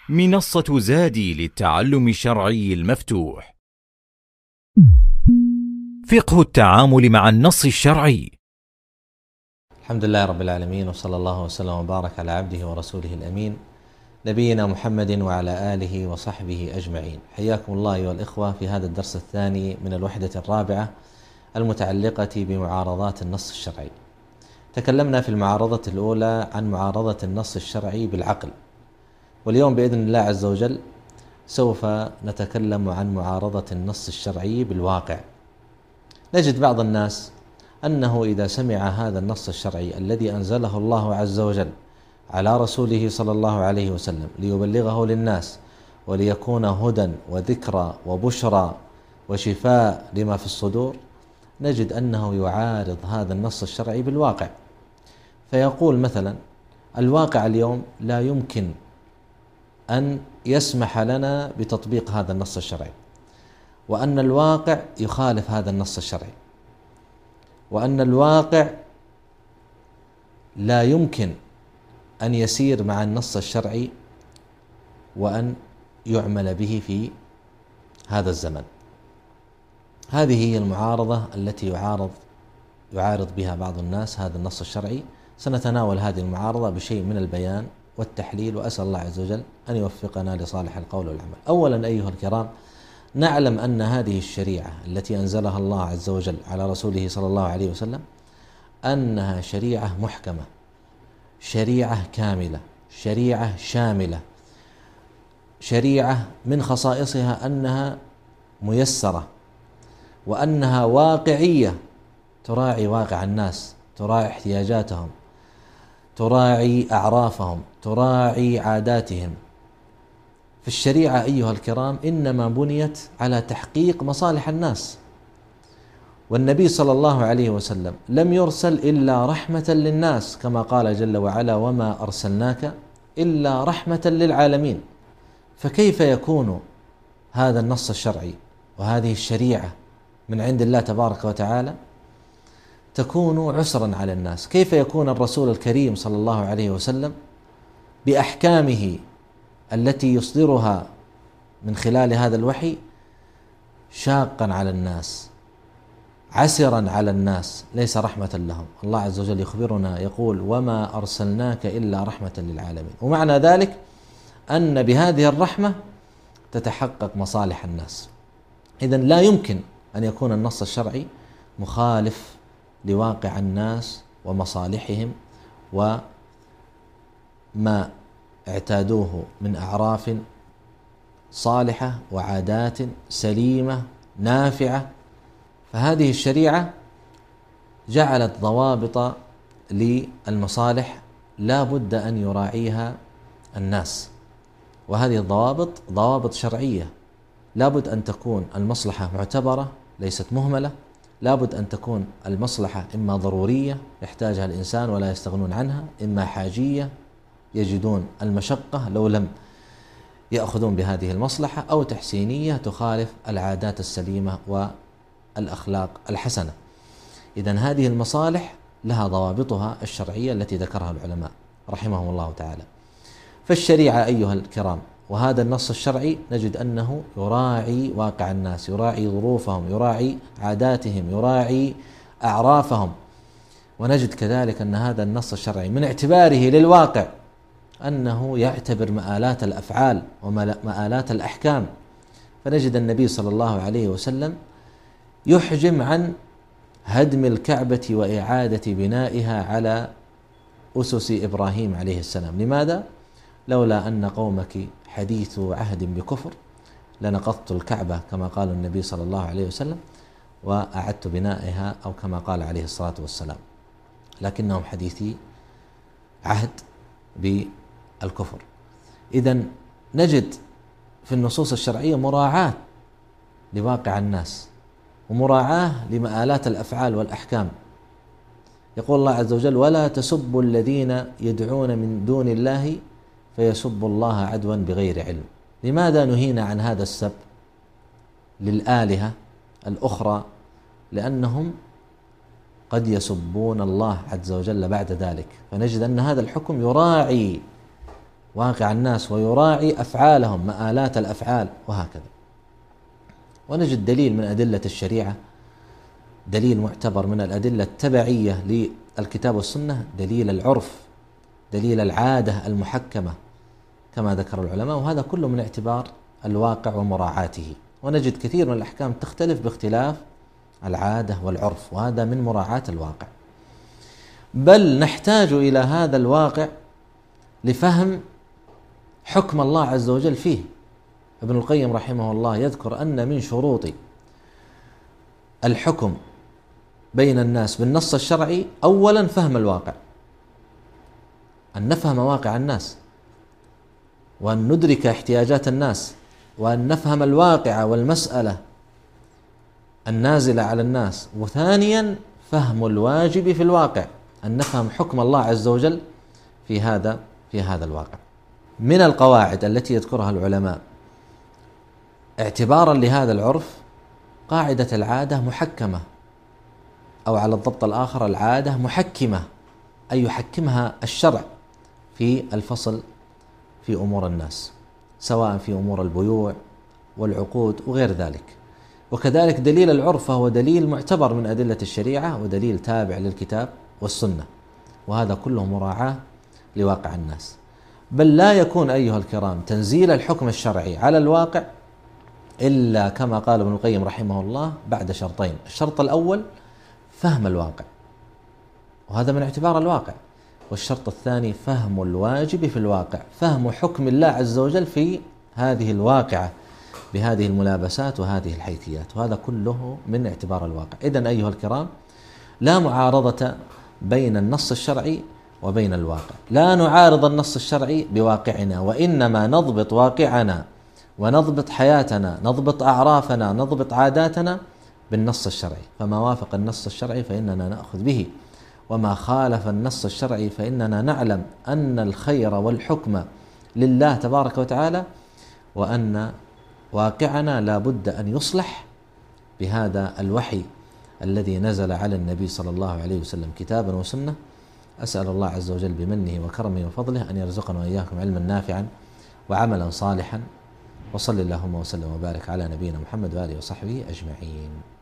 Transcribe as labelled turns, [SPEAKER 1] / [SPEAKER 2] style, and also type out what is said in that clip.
[SPEAKER 1] منصة زادي للتعلم الشرعي المفتوح. فقه التعامل مع النص الشرعي.
[SPEAKER 2] الحمد لله رب العالمين، وصلى الله وسلم وبارك على عبده ورسوله الأمين نبينا محمد وعلى آله وصحبه أجمعين. حياكم الله أيها الإخوة في هذا الدرس الثاني من الوحدة الرابعة المتعلقة بمعارضات النص الشرعي. تكلمنا في المعارضة الأولى عن معارضة النص الشرعي بالعقل، واليوم بإذن الله عز وجل سوف نتكلم عن معارضة النص الشرعي بالواقع. نجد بعض الناس أنه إذا سمع هذا النص الشرعي الذي أنزله الله عز وجل على رسوله صلى الله عليه وسلم ليبلغه للناس وليكون هدى وذكرى وبشرى وشفاء لما في الصدور، نجد أنه يعارض هذا النص الشرعي بالواقع. فيقول مثلا: الواقع اليوم لا يمكن أن يسمح لنا بتطبيق هذا النص الشرعي، وأن الواقع يخالف هذا النص الشرعي، وأن الواقع لا يمكن أن يسير مع النص الشرعي وأن يعمل به في هذا الزمن. هذه هي المعارضة التي يعارض بها بعض الناس هذا النص الشرعي. سنتناول هذه المعارضة بشيء من البيان والتحليل، وأسأل الله عز وجل أن يوفقنا لصالح القول والعمل. أولا أيها الكرام، نعلم أن هذه الشريعة التي أنزلها الله عز وجل على رسوله صلى الله عليه وسلم أنها شريعة محكمة، شريعة كاملة، شريعة شاملة، شريعة من خصائصها أنها ميسرة، وأنها واقعية، تراعي واقع الناس، تراعي احتياجاتهم، تراعي أعرافهم، تراعي عاداتهم. فالشريعة أيها الكرام إنما بنيت على تحقيق مصالح الناس، والنبي صلى الله عليه وسلم لم يرسل إلا رحمة للناس، كما قال جل وعلا: وما أرسلناك إلا رحمة للعالمين. فكيف يكون هذا النص الشرعي وهذه الشريعة من عند الله تبارك وتعالى تكون عسرا على الناس؟ كيف يكون الرسول الكريم صلى الله عليه وسلم بأحكامه التي يصدرها من خلال هذا الوحي شاقا على الناس، عسرا على الناس، ليس رحمة لهم؟ الله عز وجل يخبرنا يقول: وما أرسلناك إلا رحمة للعالمين. ومعنى ذلك أن بهذه الرحمة تتحقق مصالح الناس. إذن لا يمكن أن يكون النص الشرعي مخالف لواقع الناس ومصالحهم وما اعتادوه من أعراف صالحة وعادات سليمة نافعة. فهذه الشريعة جعلت ضوابط للمصالح لا بد أن يراعيها الناس، وهذه الضوابط ضوابط شرعية. لا بد أن تكون المصلحة معتبرة ليست مهملة، لا بد أن تكون المصلحة إما ضرورية يحتاجها الإنسان ولا يستغنون عنها، إما حاجية يجدون المشقة لو لم يأخذون بهذه المصلحة، أو تحسينية تخالف العادات السليمة والأخلاق الحسنة. إذن هذه المصالح لها ضوابطها الشرعية التي ذكرها العلماء رحمهم الله تعالى. فالشريعة أيها الكرام وهذا النص الشرعي نجد أنه يراعي واقع الناس، يراعي ظروفهم، يراعي عاداتهم، يراعي أعرافهم. ونجد كذلك أن هذا النص الشرعي من اعتباره للواقع أنه يعتبر مآلات الأفعال ومآلات الأحكام. فنجد النبي صلى الله عليه وسلم يحجم عن هدم الكعبة وإعادة بنائها على أسس إبراهيم عليه السلام. لماذا؟ لولا أن قومك حديث عهد بكفر لنقضت الكعبة، كما قال النبي صلى الله عليه وسلم، وأعدت بنائها، أو كما قال عليه الصلاة والسلام، لكنهم حديثي عهد بالكفر. إذن نجد في النصوص الشرعية مراعاة لواقع الناس ومراعاة لمآلات الأفعال والأحكام. يقول الله عز وجل: ولا تسبوا الذين يدعون من دون الله فيسبوا الله عدوا بغير علم. لماذا نهينا عن هذا السب للآلهة الأخرى؟ لأنهم قد يسبون الله عز وجل بعد ذلك. فنجد أن هذا الحكم يراعي واقع الناس ويراعي أفعالهم، مآلات الأفعال وهكذا. ونجد دليل من أدلة الشريعة، دليل معتبر من الأدلة التبعية للكتاب والسنة، دليل العرف، دليل العادة المحكمة كما ذكر العلماء، وهذا كله من اعتبار الواقع ومراعاته. ونجد كثير من الأحكام تختلف باختلاف العادة والعرف، وهذا من مراعاة الواقع. بل نحتاج إلى هذا الواقع لفهم حكم الله عز وجل فيه. ابن القيم رحمه الله يذكر أن من شروط الحكم بين الناس بالنص الشرعي أولا فهم الواقع، أن نفهم واقع الناس، وأن ندرك احتياجات الناس، وأن نفهم الواقع والمسألة النازلة على الناس. وثانيا فهم الواجب في الواقع، أن نفهم حكم الله عز وجل في هذا الواقع. من القواعد التي يذكرها العلماء اعتبارا لهذا العرف قاعدة العادة محكمة، أو على الضبط الآخر العادة محكمة، أي يحكمها الشرع في الفصل في أمور الناس، سواء في أمور البيوع والعقود وغير ذلك. وكذلك دليل العرف فهو دليل معتبر من أدلة الشريعة، ودليل تابع للكتاب والسنة، وهذا كله مراعاة لواقع الناس. بل لا يكون أيها الكرام تنزيل الحكم الشرعي على الواقع إلا كما قال ابن القيم رحمه الله بعد شرطين: الشرط الأول فهم الواقع، وهذا من اعتبار الواقع، والشرط الثاني فهم الواجب في الواقع، فهم حكم الله عز وجل في هذه الواقعة بهذه الملابسات وهذه الحيثيات، وهذا كله من اعتبار الواقع. إذن أيها الكرام لا معارضة بين النص الشرعي وبين الواقع، لا نعارض النص الشرعي بواقعنا، وإنما نضبط واقعنا ونضبط حياتنا، نضبط أعرافنا، نضبط عاداتنا بالنص الشرعي. فما وافق النص الشرعي فإننا نأخذ به، وما خالف النص الشرعي فإننا نعلم أن الخير والحكم لله تبارك وتعالى، وأن واقعنا لا بد أن يصلح بهذا الوحي الذي نزل على النبي صلى الله عليه وسلم كتابا وسنة. أسأل الله عز وجل بمنه وكرمه وفضله أن يرزقنا وإياكم علما نافعا وعملا صالحا، وصل اللهم وسلم وبارك على نبينا محمد وآله وصحبه أجمعين.